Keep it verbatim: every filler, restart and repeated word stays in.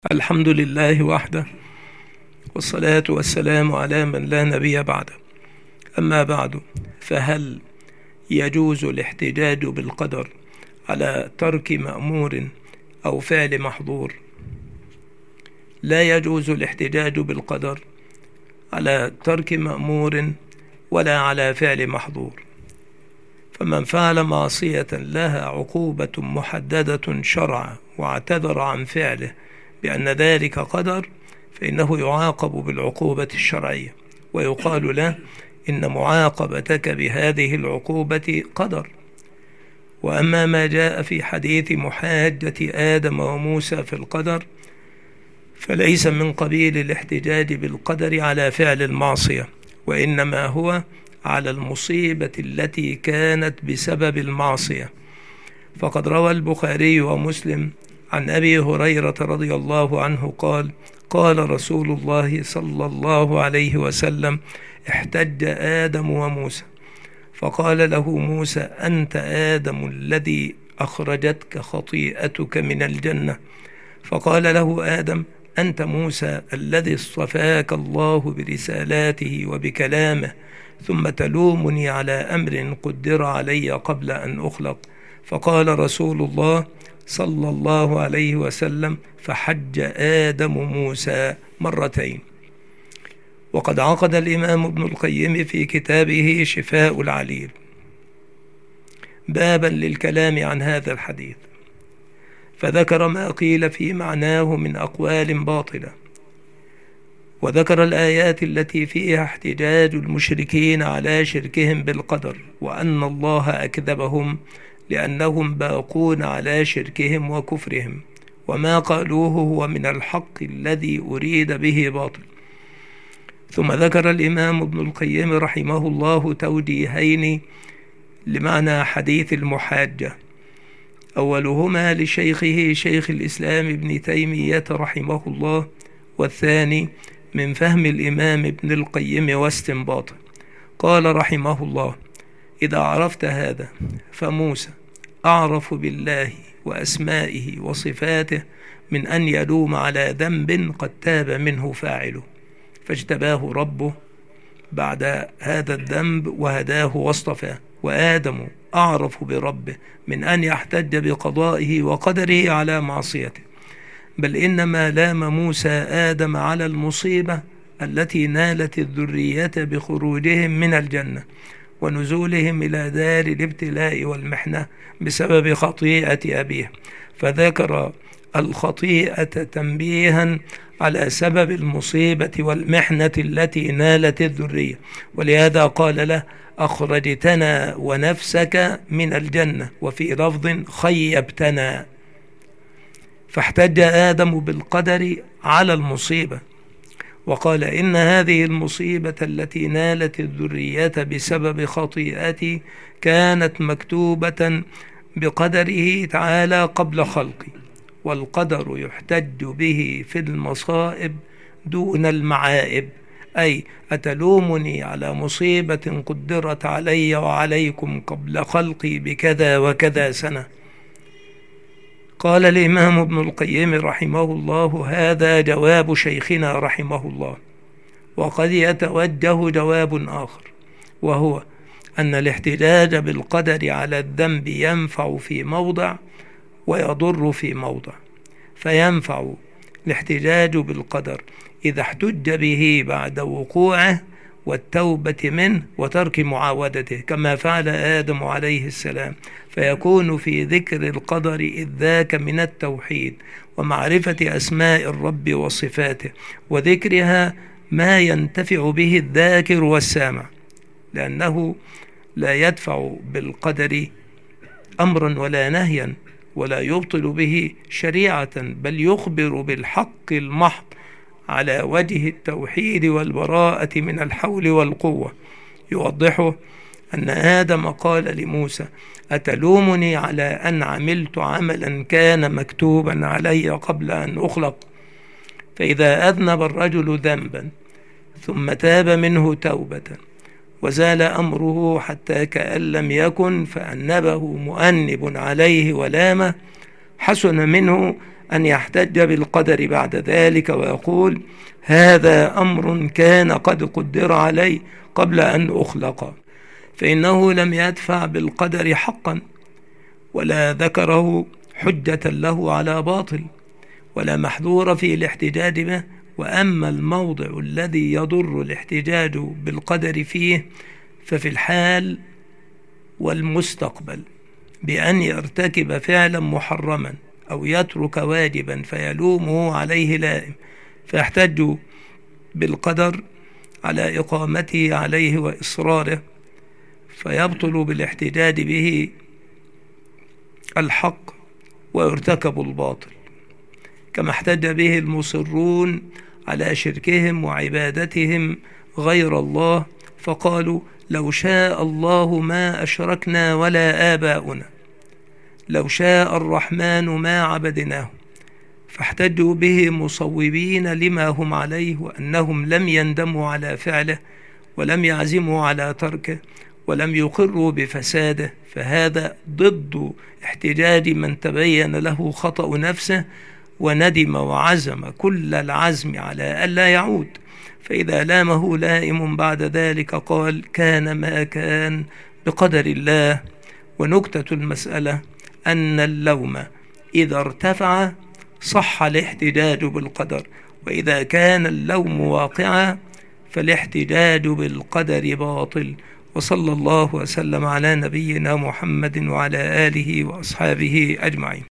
الحمد لله وحده، والصلاة والسلام على من لا نبي بعده. أما بعد، فهل يجوز الاحتجاج بالقدر على ترك مأمور أو فعل محظور؟ لا يجوز الاحتجاج بالقدر على ترك مأمور ولا على فعل محظور، فمن فعل معصية لها عقوبة محددة شرعا واعتذر عن فعله بأن ذلك قدر، فإنه يعاقب بالعقوبة الشرعية، ويقال له إن معاقبتك بهذه العقوبة قدر. وأما ما جاء في حديث محاجة آدم وموسى في القدر فليس من قبيل الاحتجاج بالقدر على فعل المعصية، وإنما هو على المصيبة التي كانت بسبب المعصية. فقد روى البخاري ومسلم عن أبي هريرة رضي الله عنه قال: قال رسول الله صلى الله عليه وسلم: احتج آدم وموسى، فقال له موسى: أنت آدم الذي أخرجتك خطيئتك من الجنة. فقال له آدم: أنت موسى الذي اصطفاك الله برسالاته وبكلامه، ثم تلومني على أمر قدر علي قبل أن أخلق. فقال رسول الله صلى الله عليه وسلم: فحج آدم موسى مرتين. وقد عقد الإمام ابن القيم في كتابه شفاء العليل بابا للكلام عن هذا الحديث، فذكر ما قيل في معناه من أقوال باطلة، وذكر الآيات التي فيها احتجاج المشركين على شركهم بالقدر، وأن الله أكذبهم لأنهم باقون على شركهم وكفرهم، وما قالوه هو من الحق الذي أريد به باطل. ثم ذكر الإمام ابن القيم رحمه الله توجيهين لمعنى حديث المحاجة، أولهما لشيخه شيخ الإسلام ابن تيمية رحمه الله، والثاني من فهم الإمام ابن القيم واستنباطه. قال رحمه الله: إذا عرفت هذا فموسى أعرف بالله وأسمائه وصفاته من أن يلوم على ذنب قد تاب منه فاعله، فاجتباه ربه بعد هذا الذنب وهداه واصطفاه. وآدم أعرف بربه من أن يحتج بقضائه وقدره على معصيته، بل إنما لام موسى آدم على المصيبة التي نالت الذرية بخروجهم من الجنة ونزولهم إلى دار الابتلاء والمحنة بسبب خطيئة أبيه، فذكر الخطيئة تنبيها على سبب المصيبة والمحنة التي نالت الذرية، ولهذا قال له: أخرجتنا ونفسك من الجنة، وفي لفظ خيبتنا. فاحتج آدم بالقدر على المصيبة، وقال: إن هذه المصيبة التي نالت الذرية بسبب خطيئتي كانت مكتوبة بقدره تعالى قبل خلقي، والقدر يحتج به في المصائب دون المعائب، أي أتلومني على مصيبة قدرت علي وعليكم قبل خلقي بكذا وكذا سنة. قال الإمام ابن القيم رحمه الله: هذا جواب شيخنا رحمه الله. وقد يتوجه جواب آخر، وهو أن الاحتجاج بالقدر على الذنب ينفع في موضع ويضر في موضع. فينفع الاحتجاج بالقدر إذا احتج به بعد وقوعه والتوبة منه وترك معاودته، كما فعل آدم عليه السلام، فيكون في ذكر القدر إذ ذاك من التوحيد ومعرفة أسماء الرب وصفاته، وذكرها ما ينتفع به الذاكر والسامع، لأنه لا يدفع بالقدر أمرا ولا نهيا، ولا يبطل به شريعة، بل يخبر بالحق المحض على وجه التوحيد والبراءة من الحول والقوة. يوضحه أن آدم قال لموسى: أتلومني على أن عملت عملا كان مكتوبا علي قبل أن أخلق؟ فإذا أذنب الرجل ذنبا ثم تاب منه توبة وزال أمره حتى كأن لم يكن، فأنبه مؤنب عليه ولامه، حسن منه أن يحتج بالقدر بعد ذلك ويقول هذا أمر كان قد قدر علي قبل أن أخلق، فإنه لم يدفع بالقدر حقا، ولا ذكره حجة له على باطل، ولا محذور في الاحتجاج به. وأما الموضع الذي يضر الاحتجاج بالقدر فيه ففي الحال والمستقبل، بأن يرتكب فعلا محرما أو يترك واجبا فيلومه عليه لائم، فيحتج بالقدر على إقامته عليه وإصراره، فيبطل بالاحتجاج به الحق ويرتكب الباطل، كما احتج به المصرون على شركهم وعبادتهم غير الله، فقالوا لو شاء الله ما أشركنا ولا آباؤنا، لو شاء الرحمن ما عبدناه، فاحتجوا به مصوبين لما هم عليه، وأنهم لم يندموا على فعله ولم يعزموا على تركه ولم يقروا بفساده، فهذا ضد احتجاج من تبين له خطأ نفسه وندم وعزم كل العزم على ألا يعود. فإذا لامه لائم بعد ذلك قال كان ما كان بقدر الله. ونكتة المسألة أن اللوم إذا ارتفع صح الاحتجاج بالقدر، وإذا كان اللوم واقعا فالاحتجاج بالقدر باطل. وصلى الله وسلم على نبينا محمد وعلى آله وأصحابه أجمعين.